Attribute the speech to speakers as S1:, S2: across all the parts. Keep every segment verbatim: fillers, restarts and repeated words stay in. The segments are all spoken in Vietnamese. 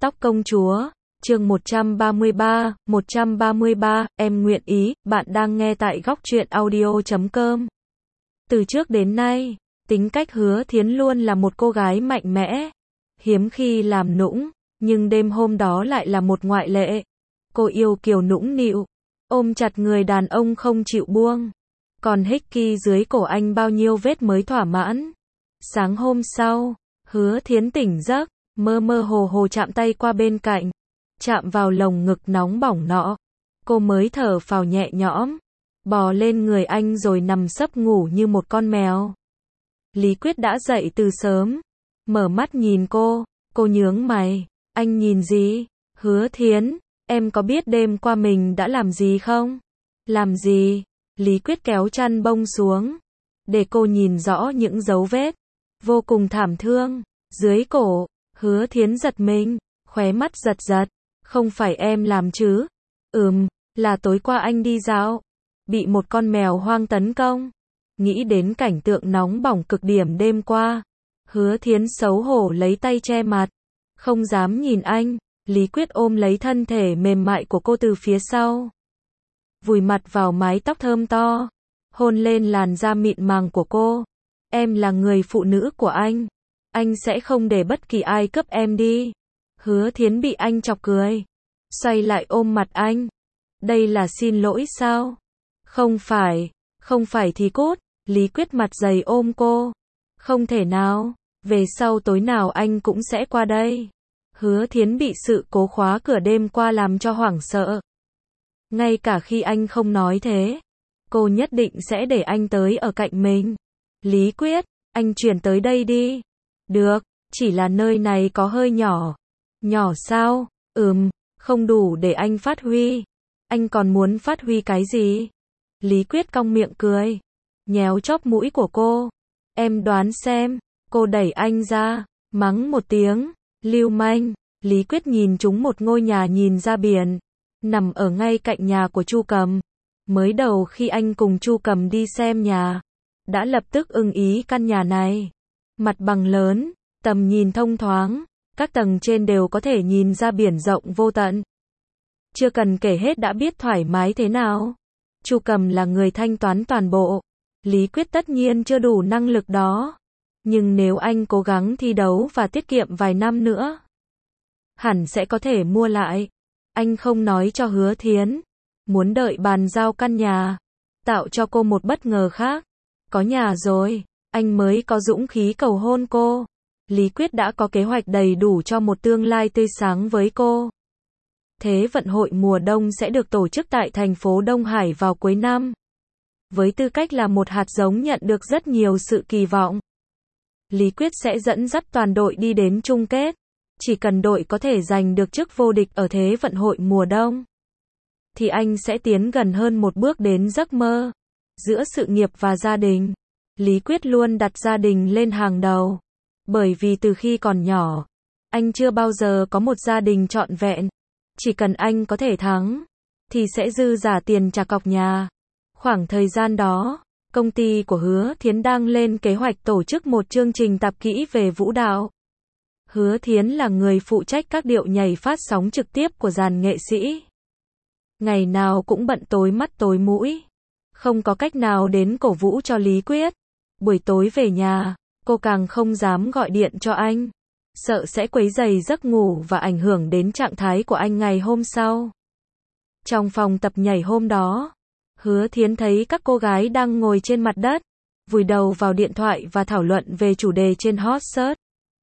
S1: Tóc công chúa, chương một trăm ba mươi ba, một trăm ba mươi ba, em nguyện ý, bạn đang nghe tại góc truyện audio chấm com. Từ trước đến nay, tính cách Hứa Thiến luôn là một cô gái mạnh mẽ, hiếm khi làm nũng, nhưng đêm hôm đó lại là một ngoại lệ. Cô yêu kiều nũng nịu, ôm chặt người đàn ông không chịu buông, còn hickey dưới cổ anh bao nhiêu vết mới thỏa mãn. Sáng hôm sau, Hứa Thiến tỉnh giấc, mơ mơ hồ hồ chạm tay qua bên cạnh, chạm vào lồng ngực nóng bỏng nọ. Cô mới thở phào nhẹ nhõm, bò lên người anh rồi nằm sấp ngủ như một con mèo. Lý Quyết đã dậy từ sớm, mở mắt nhìn cô, cô nhướng mày, anh nhìn gì? Hứa Thiến, em có biết đêm qua mình đã làm gì không? Làm gì? Lý Quyết kéo chăn bông xuống, để cô nhìn rõ những dấu vết, vô cùng thảm thương, dưới cổ. Hứa Thiến giật mình, khóe mắt giật giật, không phải em làm chứ? Ừm, là tối qua anh đi dạo, bị một con mèo hoang tấn công. Nghĩ đến cảnh tượng nóng bỏng cực điểm đêm qua, Hứa Thiến xấu hổ lấy tay che mặt, không dám nhìn anh. Lý Quyết ôm lấy thân thể mềm mại của cô từ phía sau, vùi mặt vào mái tóc thơm to, hôn lên làn da mịn màng của cô. Em là người phụ nữ của anh, anh sẽ không để bất kỳ ai cướp em đi. Hứa Thiến bị anh chọc cười, xoay lại ôm mặt anh. Đây là xin lỗi sao? Không phải, không phải thì cút. Lý Quyết mặt dày ôm cô. Không thể nào, về sau tối nào anh cũng sẽ qua đây. Hứa Thiến bị sự cố khóa cửa đêm qua làm cho hoảng sợ. Ngay cả khi anh không nói thế, cô nhất định sẽ để anh tới ở cạnh mình. Lý Quyết, anh chuyển tới đây đi. Được, chỉ là nơi này có hơi nhỏ. Nhỏ sao? Ừm, không đủ để anh phát huy. Anh còn muốn phát huy cái gì? Lý Quyết cong miệng cười, nhéo chóp mũi của cô. Em đoán xem. Cô đẩy anh ra, mắng một tiếng, lưu manh. Lý Quyết nhìn trúng một ngôi nhà nhìn ra biển, nằm ở ngay cạnh nhà của Chu Cầm. Mới đầu khi anh cùng Chu Cầm đi xem nhà, đã lập tức ưng ý căn nhà này. Mặt bằng lớn, tầm nhìn thông thoáng, các tầng trên đều có thể nhìn ra biển rộng vô tận. Chưa cần kể hết đã biết thoải mái thế nào. Chu Cầm là người thanh toán toàn bộ. Lý Quyết tất nhiên chưa đủ năng lực đó. Nhưng nếu anh cố gắng thi đấu và tiết kiệm vài năm nữa, hẳn sẽ có thể mua lại. Anh không nói cho Hứa Thiến, muốn đợi bàn giao căn nhà, tạo cho cô một bất ngờ khác. Có nhà rồi, anh mới có dũng khí cầu hôn cô. Lý Quyết đã có kế hoạch đầy đủ cho một tương lai tươi sáng với cô. Thế vận hội mùa đông sẽ được tổ chức tại thành phố Đông Hải vào cuối năm. Với tư cách là một hạt giống nhận được rất nhiều sự kỳ vọng, Lý Quyết sẽ dẫn dắt toàn đội đi đến chung kết. Chỉ cần đội có thể giành được chức vô địch ở thế vận hội mùa đông, thì anh sẽ tiến gần hơn một bước đến giấc mơ. Giữa sự nghiệp và gia đình, Lý Quyết luôn đặt gia đình lên hàng đầu. Bởi vì từ khi còn nhỏ, anh chưa bao giờ có một gia đình trọn vẹn. Chỉ cần anh có thể thắng, thì sẽ dư giả tiền trả cọc nhà. Khoảng thời gian đó, công ty của Hứa Thiến đang lên kế hoạch tổ chức một chương trình tạp kỹ về vũ đạo. Hứa Thiến là người phụ trách các điệu nhảy phát sóng trực tiếp của dàn nghệ sĩ. Ngày nào cũng bận tối mắt tối mũi, không có cách nào đến cổ vũ cho Lý Quyết. Buổi tối về nhà, cô càng không dám gọi điện cho anh, sợ sẽ quấy rầy giấc ngủ và ảnh hưởng đến trạng thái của anh ngày hôm sau. Trong phòng tập nhảy hôm đó, Hứa Thiến thấy các cô gái đang ngồi trên mặt đất, vùi đầu vào điện thoại và thảo luận về chủ đề trên hot search.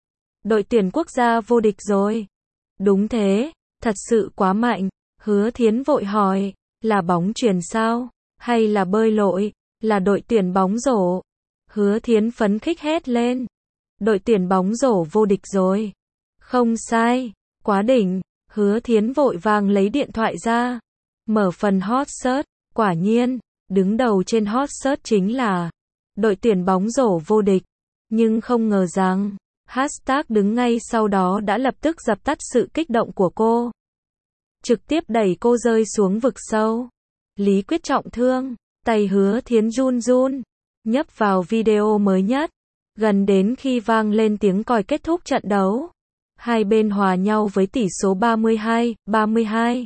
S1: Đội tuyển quốc gia vô địch rồi. Đúng thế, thật sự quá mạnh. Hứa Thiến vội hỏi, là bóng chuyền sao? Hay là bơi lội? Là đội tuyển bóng rổ? Hứa Thiến phấn khích hét lên. Đội tuyển bóng rổ vô địch rồi. Không sai, quá đỉnh. Hứa Thiến vội vàng lấy điện thoại ra, mở phần hot search. Quả nhiên, đứng đầu trên hot search chính là đội tuyển bóng rổ vô địch. Nhưng không ngờ rằng hashtag đứng ngay sau đó đã lập tức dập tắt sự kích động của cô, trực tiếp đẩy cô rơi xuống vực sâu. Lý Quyết trọng thương, tay Hứa Thiến run run, nhấp vào video mới nhất. Gần đến khi vang lên tiếng còi kết thúc trận đấu, Hai bên hòa nhau với tỷ số ba mươi hai ba mươi hai.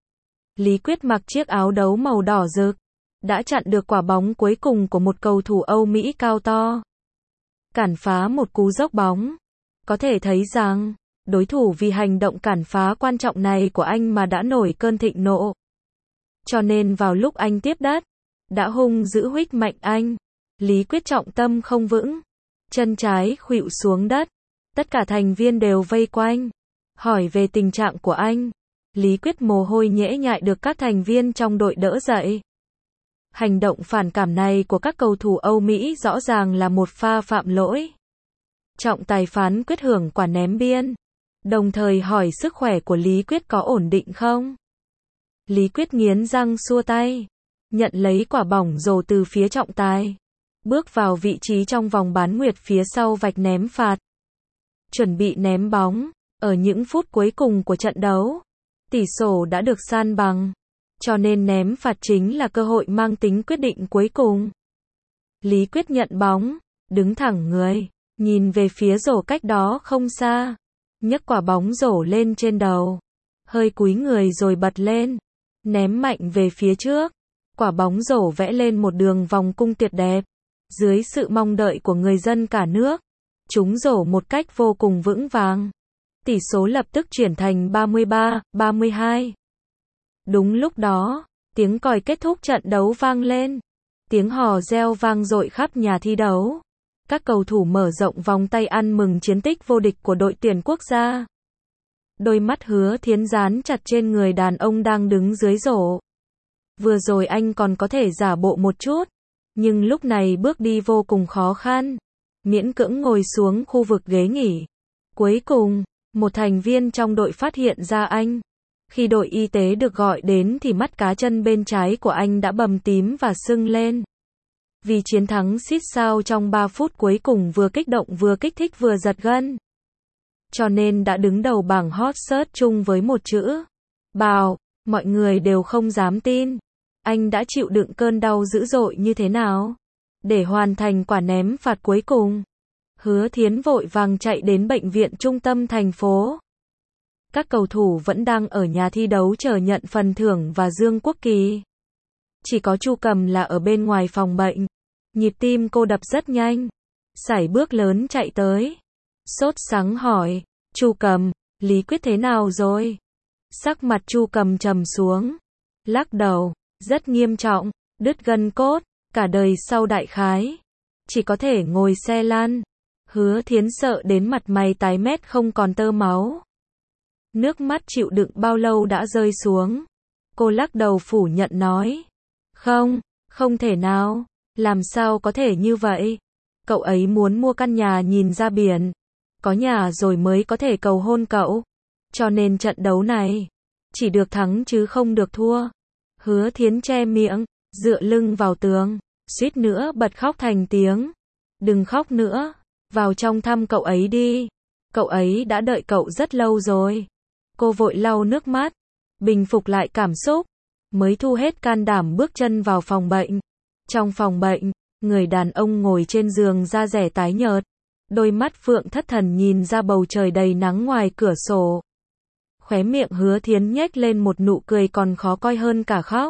S1: Lý Quyết mặc chiếc áo đấu màu đỏ rực, đã chặn được quả bóng cuối cùng của một cầu thủ Âu Mỹ cao to. Cản phá một cú dốc bóng. Có thể thấy rằng, đối thủ vì hành động cản phá quan trọng này của anh mà đã nổi cơn thịnh nộ. Cho nên vào lúc anh tiếp đất, đã hung dữ huých mạnh anh. Lý Quyết trọng tâm không vững, chân trái khuỵu xuống đất. Tất cả thành viên đều vây quanh, hỏi về tình trạng của anh. Lý Quyết mồ hôi nhễ nhại được các thành viên trong đội đỡ dậy. Hành động phản cảm này của các cầu thủ Âu Mỹ rõ ràng là một pha phạm lỗi. Trọng tài phán quyết hưởng quả ném biên, đồng thời hỏi sức khỏe của Lý Quyết có ổn định không. Lý Quyết nghiến răng xua tay, nhận lấy quả bóng rổ từ phía trọng tài, bước vào vị trí trong vòng bán nguyệt phía sau vạch ném phạt. Chuẩn bị ném bóng, ở những phút cuối cùng của trận đấu, tỷ số đã được san bằng, cho nên ném phạt chính là cơ hội mang tính quyết định cuối cùng. Lý Quyết nhận bóng, đứng thẳng người, nhìn về phía rổ cách đó không xa, nhấc quả bóng rổ lên trên đầu, hơi cúi người rồi bật lên, ném mạnh về phía trước. Quả bóng rổ vẽ lên một đường vòng cung tuyệt đẹp, dưới sự mong đợi của người dân cả nước. Trúng rổ một cách vô cùng vững vàng. Tỷ số lập tức chuyển thành ba mươi ba ba mươi hai. Đúng lúc đó, tiếng còi kết thúc trận đấu vang lên. Tiếng hò reo vang dội khắp nhà thi đấu. Các cầu thủ mở rộng vòng tay ăn mừng chiến tích vô địch của đội tuyển quốc gia. Đôi mắt Hứa Thiến dán chặt trên người đàn ông đang đứng dưới rổ. Vừa rồi anh còn có thể giả bộ một chút, nhưng lúc này bước đi vô cùng khó khăn. Miễn cưỡng ngồi xuống khu vực ghế nghỉ. Cuối cùng, một thành viên trong đội phát hiện ra anh. Khi đội y tế được gọi đến thì mắt cá chân bên trái của anh đã bầm tím và sưng lên. Vì chiến thắng xít sao trong ba phút cuối cùng vừa kích động vừa kích thích vừa giật gân. Cho nên đã đứng đầu bảng hot search chung với một chữ bào. Mọi người đều không dám tin. Anh đã chịu đựng cơn đau dữ dội như thế nào để hoàn thành quả ném phạt cuối cùng. Hứa Thiến vội vàng chạy đến bệnh viện trung tâm thành phố. Các cầu thủ vẫn đang ở nhà thi đấu chờ nhận phần thưởng và dương quốc kỳ. Chỉ có Chu Cầm là ở bên ngoài phòng bệnh. Nhịp tim cô đập rất nhanh. Sải bước lớn chạy tới. Sốt sắng hỏi, Chu Cầm, Lý Quyết thế nào rồi? Sắc mặt Chu Cầm trầm xuống. Lắc đầu, rất nghiêm trọng, đứt gân cốt. Cả đời sau đại khái, chỉ có thể ngồi xe lăn. Hứa Thiến sợ đến mặt mày tái mét không còn tơ máu. Nước mắt chịu đựng bao lâu đã rơi xuống. Cô lắc đầu phủ nhận nói. Không, không thể nào, làm sao có thể như vậy. Cậu ấy muốn mua căn nhà nhìn ra biển. Có nhà rồi mới có thể cầu hôn cậu. Cho nên trận đấu này, chỉ được thắng chứ không được thua. Hứa Thiến che miệng, dựa lưng vào tường. Suýt nữa bật khóc thành tiếng. Đừng khóc nữa, vào trong thăm cậu ấy đi. Cậu ấy đã đợi cậu rất lâu rồi. Cô vội lau nước mắt, bình phục lại cảm xúc, mới thu hết can đảm bước chân vào phòng bệnh. Trong phòng bệnh, người đàn ông ngồi trên giường da dẻ tái nhợt, đôi mắt phượng thất thần nhìn ra bầu trời đầy nắng ngoài cửa sổ. Khóe miệng Hứa Thiến nhếch lên một nụ cười còn khó coi hơn cả khóc.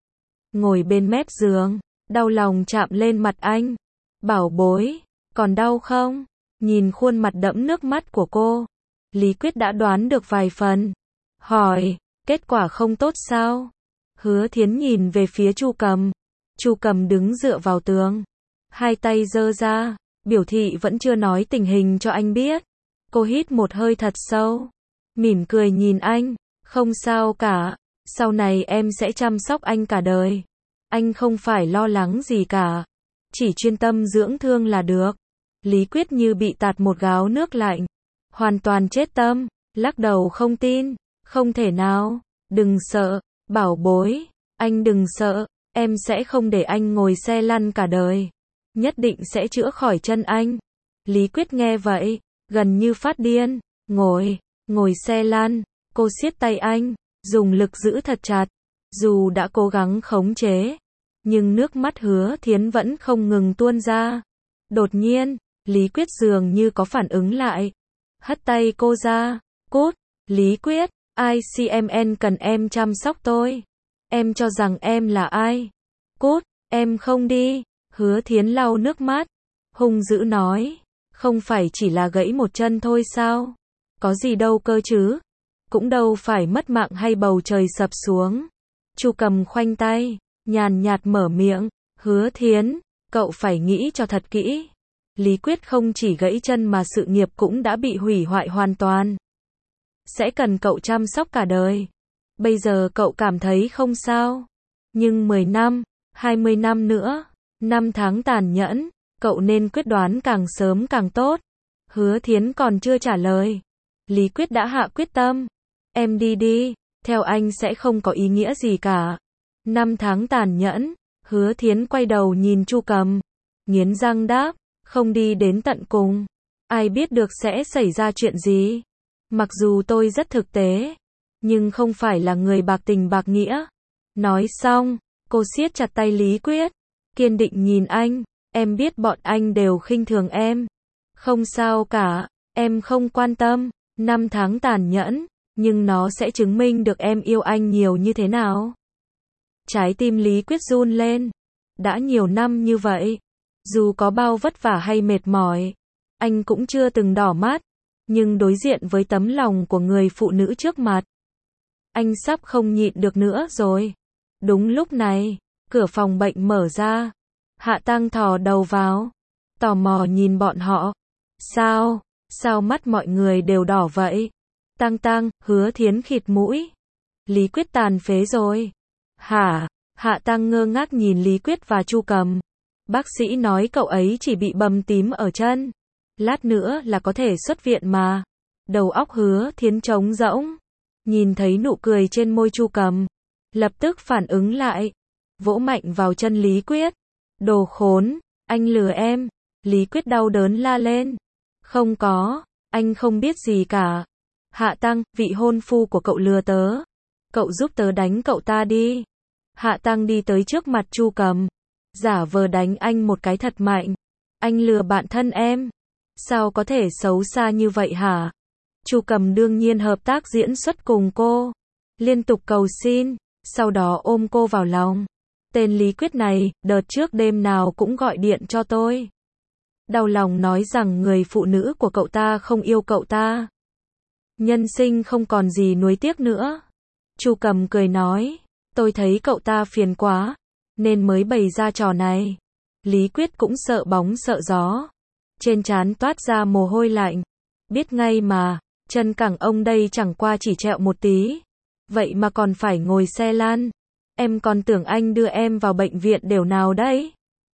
S1: Ngồi bên mép giường, đau lòng chạm lên mặt anh. Bảo bối, còn đau không? Nhìn khuôn mặt đẫm nước mắt của cô, Lý Quyết đã đoán được vài phần. Hỏi, kết quả không tốt sao? Hứa Thiến nhìn về phía Chu Cầm. Chu Cầm đứng dựa vào tường, hai tay giơ ra, biểu thị vẫn chưa nói tình hình cho anh biết. Cô hít một hơi thật sâu, mỉm cười nhìn anh. Không sao cả, sau này em sẽ chăm sóc anh cả đời. Anh không phải lo lắng gì cả, chỉ chuyên tâm dưỡng thương là được. Lý Quyết như bị tạt một gáo nước lạnh, hoàn toàn chết tâm, lắc đầu không tin. Không thể nào, đừng sợ, bảo bối, anh đừng sợ, em sẽ không để anh ngồi xe lăn cả đời. Nhất định sẽ chữa khỏi chân anh. Lý Quyết nghe vậy, gần như phát điên. Ngồi, ngồi xe lăn. Cô siết tay anh, dùng lực giữ thật chặt. Dù đã cố gắng khống chế, nhưng nước mắt Hứa Thiến vẫn không ngừng tuôn ra. Đột nhiên, Lý Quyết dường như có phản ứng lại. hất tay cô ra, cút, Lý Quyết, I C M N cần em chăm sóc tôi. Em cho rằng em là ai? Cút, em không đi. Hứa Thiến lau nước mắt, hung dữ nói, không phải chỉ là gãy một chân thôi sao? Có gì đâu cơ chứ? Cũng đâu phải mất mạng hay bầu trời sập xuống. Chu Cầm khoanh tay, nhàn nhạt mở miệng, Hứa Thiến, cậu phải nghĩ cho thật kỹ. Lý Quyết không chỉ gãy chân mà sự nghiệp cũng đã bị hủy hoại hoàn toàn. Sẽ cần cậu chăm sóc cả đời. Bây giờ cậu cảm thấy không sao. Nhưng mười năm, hai mươi năm nữa, năm tháng tàn nhẫn, cậu nên quyết đoán càng sớm càng tốt. Hứa Thiến còn chưa trả lời. Lý Quyết đã hạ quyết tâm. Em đi đi, theo anh sẽ không có ý nghĩa gì cả. Năm tháng tàn nhẫn, Hứa Thiến quay đầu nhìn Chu Cầm, nghiến răng đáp, không đi đến tận cùng, ai biết được sẽ xảy ra chuyện gì. Mặc dù tôi rất thực tế, nhưng không phải là người bạc tình bạc nghĩa. Nói xong, cô siết chặt tay Lý Quyết, kiên định nhìn anh, em biết bọn anh đều khinh thường em. Không sao cả, em không quan tâm, năm tháng tàn nhẫn, nhưng nó sẽ chứng minh được em yêu anh nhiều như thế nào. Trái tim Lý Quyết run lên. Đã nhiều năm như vậy, dù có bao vất vả hay mệt mỏi, anh cũng chưa từng đỏ mắt. Nhưng đối diện với tấm lòng của người phụ nữ trước mặt, anh sắp không nhịn được nữa rồi. Đúng lúc này, cửa phòng bệnh mở ra. Hạ Tăng thò đầu vào, tò mò nhìn bọn họ. Sao, sao mắt mọi người đều đỏ vậy? Tăng Tăng, Hứa Thiến khịt mũi. Lý Quyết tàn phế rồi. Hả? Hạ Tăng ngơ ngác nhìn Lý Quyết và Chu Cầm. Bác sĩ nói cậu ấy chỉ bị bầm tím ở chân. Lát nữa là có thể xuất viện mà. Đầu óc Hứa Thiến trống rỗng. Nhìn thấy nụ cười trên môi Chu Cầm, lập tức phản ứng lại, vỗ mạnh vào chân Lý Quyết. Đồ khốn, anh lừa em. Lý Quyết đau đớn la lên. Không có, anh không biết gì cả. Hạ Tăng, vị hôn phu của cậu lừa tớ. Cậu giúp tớ đánh cậu ta đi. Hạ Tăng đi tới trước mặt Chu Cầm, giả vờ đánh anh một cái thật mạnh. Anh lừa bạn thân em. Sao có thể xấu xa như vậy hả? Chu Cầm đương nhiên hợp tác diễn xuất cùng cô, liên tục cầu xin, sau đó ôm cô vào lòng. Tên Lý Quyết này, đợt trước đêm nào cũng gọi điện cho tôi. Đau lòng nói rằng người phụ nữ của cậu ta không yêu cậu ta. Nhân sinh không còn gì nuối tiếc nữa. Chu Cầm cười nói, tôi thấy cậu ta phiền quá, nên mới bày ra trò này. Lý Quyết cũng sợ bóng sợ gió. Trên trán toát ra mồ hôi lạnh. Biết ngay mà, chân cẳng ông đây chẳng qua chỉ trẹo một tí. Vậy mà còn phải ngồi xe lăn. Em còn tưởng anh đưa em vào bệnh viện đều nào đấy.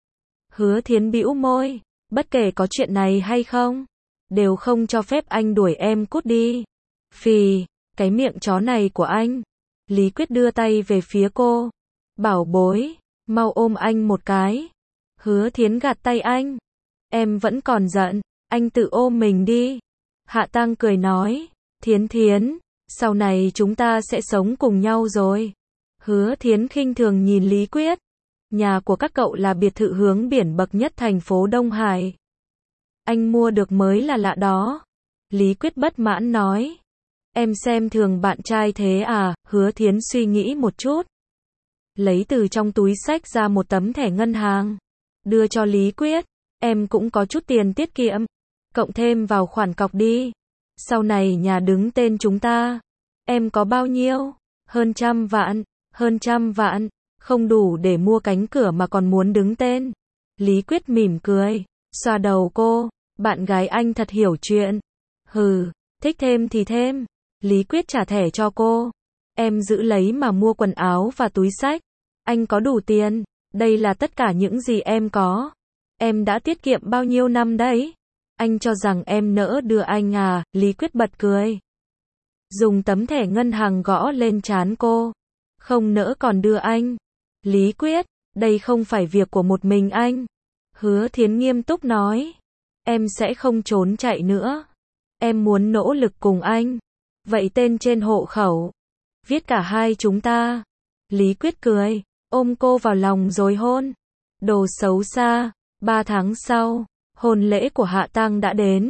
S1: Hứa Thiến bĩu môi, bất kể có chuyện này hay không, đều không cho phép anh đuổi em cút đi. Phì, cái miệng chó này của anh. Lý Quyết đưa tay về phía cô. Bảo bối, mau ôm anh một cái. Hứa Thiến gạt tay anh. Em vẫn còn giận, anh tự ôm mình đi. Hạ Tăng cười nói, Thiến Thiến, sau này chúng ta sẽ sống cùng nhau rồi. Hứa Thiến khinh thường nhìn Lý Quyết. Nhà của các cậu là biệt thự hướng biển bậc nhất thành phố Đông Hải. Anh mua được mới là lạ đó. Lý Quyết bất mãn nói. Em xem thường bạn trai thế à? Hứa Thiến suy nghĩ một chút, lấy từ trong túi xách ra một tấm thẻ ngân hàng, đưa cho Lý Quyết. Em cũng có chút tiền tiết kiệm, cộng thêm vào khoản cọc đi. Sau này nhà đứng tên chúng ta. Em có bao nhiêu? Hơn trăm vạn. Hơn trăm vạn, không đủ để mua cánh cửa mà còn muốn đứng tên. Lý Quyết mỉm cười, xoa đầu cô, bạn gái anh thật hiểu chuyện. Hừ, thích thêm thì thêm. Lý Quyết trả thẻ cho cô. Em giữ lấy mà mua quần áo và túi xách. Anh có đủ tiền, đây là tất cả những gì em có. Em đã tiết kiệm bao nhiêu năm đấy? Anh cho rằng em nỡ đưa anh à? Lý Quyết bật cười, dùng tấm thẻ ngân hàng gõ lên trán cô. Không nỡ còn đưa anh. Lý Quyết, đây không phải việc của một mình anh. Hứa Thiến nghiêm túc nói. Em sẽ không trốn chạy nữa. Em muốn nỗ lực cùng anh. Vậy tên trên hộ khẩu, viết cả hai chúng ta. Lý Quyết cười, ôm cô vào lòng rồi hôn. Đồ xấu xa. Ba tháng sau, hôn lễ của Hạ Tăng đã đến.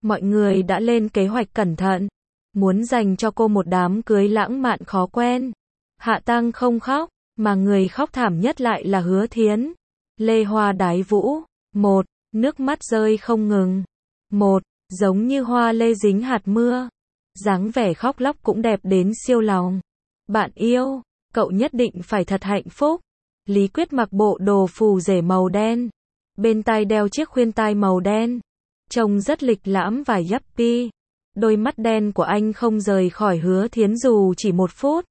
S1: Mọi người đã lên kế hoạch cẩn thận, muốn dành cho cô một đám cưới lãng mạn khó quen. Hạ Tăng không khóc, mà người khóc thảm nhất lại là Hứa Thiến. Lê hoa đái vũ. Một, nước mắt rơi không ngừng. Một, giống như hoa lê dính hạt mưa. Dáng vẻ khóc lóc cũng đẹp đến siêu lòng. Bạn yêu, cậu nhất định phải thật hạnh phúc. Lý Quyết mặc bộ đồ phù rể màu đen. Bên tai đeo chiếc khuyên tai màu đen. Trông rất lịch lãm và yuppie. Đôi mắt đen của anh không rời khỏi Hứa Thiến dù chỉ một phút.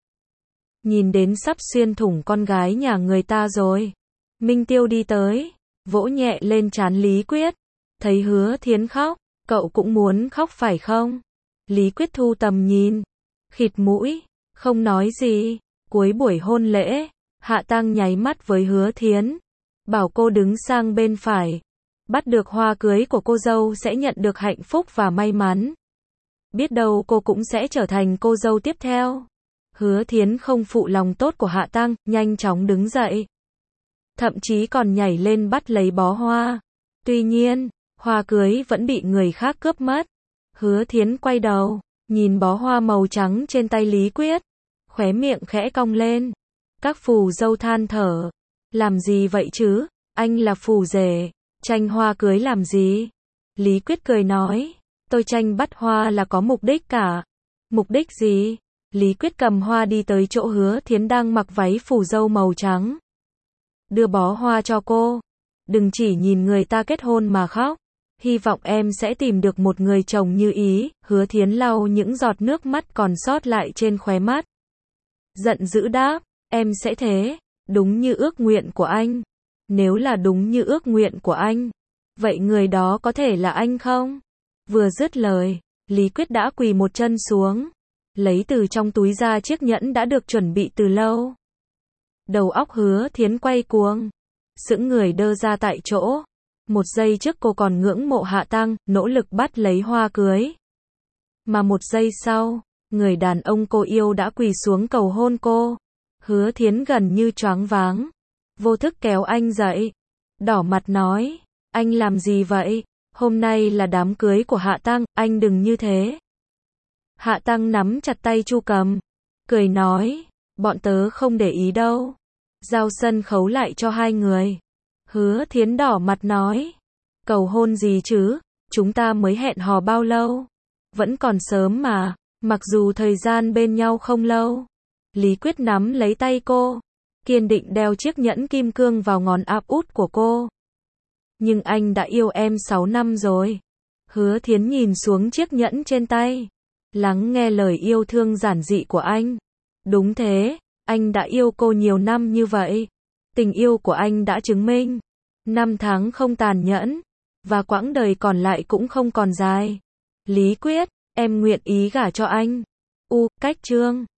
S1: Nhìn đến sắp xuyên thủng con gái nhà người ta rồi. Minh Tiêu đi tới, vỗ nhẹ lên trán Lý Quyết. Thấy Hứa Thiến khóc, cậu cũng muốn khóc phải không? Lý Quyết thu tầm nhìn, khịt mũi, không nói gì. Cuối buổi hôn lễ, Hạ Tăng nháy mắt với Hứa Thiến, bảo cô đứng sang bên phải. Bắt được hoa cưới của cô dâu sẽ nhận được hạnh phúc và may mắn. Biết đâu cô cũng sẽ trở thành cô dâu tiếp theo. Hứa Thiến không phụ lòng tốt của Hạ Tăng, nhanh chóng đứng dậy. Thậm chí còn nhảy lên bắt lấy bó hoa. Tuy nhiên, hoa cưới vẫn bị người khác cướp mất. Hứa Thiến quay đầu, nhìn bó hoa màu trắng trên tay Lý Quyết. Khóe miệng khẽ cong lên. Các phù dâu than thở. Làm gì vậy chứ? Anh là phù rể. Tranh hoa cưới làm gì? Lý Quyết cười nói. Tôi tranh bắt hoa là có mục đích cả. Mục đích gì? Lý Quyết cầm hoa đi tới chỗ Hứa Thiến đang mặc váy phù dâu màu trắng. Đưa bó hoa cho cô. Đừng chỉ nhìn người ta kết hôn mà khóc. Hy vọng em sẽ tìm được một người chồng như ý. Hứa Thiến lau những giọt nước mắt còn sót lại trên khóe mắt. Giận dữ đáp. Em sẽ thế. Đúng như ước nguyện của anh. Nếu là đúng như ước nguyện của anh, vậy người đó có thể là anh không? Vừa dứt lời, Lý Quyết đã quỳ một chân xuống, lấy từ trong túi ra chiếc nhẫn đã được chuẩn bị từ lâu. Đầu óc Hứa Thiến quay cuồng, sững người đơ ra tại chỗ. Một giây trước cô còn ngưỡng mộ Hạ Tăng, nỗ lực bắt lấy hoa cưới. Mà một giây sau, người đàn ông cô yêu đã quỳ xuống cầu hôn cô. Hứa Thiến gần như choáng váng, vô thức kéo anh dậy, đỏ mặt nói, anh làm gì vậy? Hôm nay là đám cưới của Hạ Tăng, anh đừng như thế. Hạ Tăng nắm chặt tay Chu Cầm, cười nói, bọn tớ không để ý đâu. Giao sân khấu lại cho hai người. Hứa Thiến đỏ mặt nói, cầu hôn gì chứ, chúng ta mới hẹn hò bao lâu? Vẫn còn sớm mà, mặc dù thời gian bên nhau không lâu. Lý Quyết nắm lấy tay cô, kiên định đeo chiếc nhẫn kim cương vào ngón áp út của cô. Nhưng anh đã yêu em sáu năm rồi. Hứa Thiến nhìn xuống chiếc nhẫn trên tay, lắng nghe lời yêu thương giản dị của anh. Đúng thế, anh đã yêu cô nhiều năm như vậy. Tình yêu của anh đã chứng minh, năm tháng không tàn nhẫn, và quãng đời còn lại cũng không còn dài. Lý Quyết, em nguyện ý gả cho anh. U, cách chương